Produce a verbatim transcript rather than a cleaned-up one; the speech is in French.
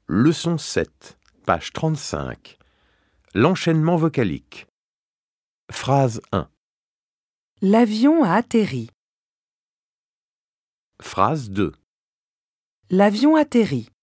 Leçon sept, page trente-cinq. L'enchaînement vocalique. Phrase un. L'avion a atterri. Phrase deux. L'avion atterrit.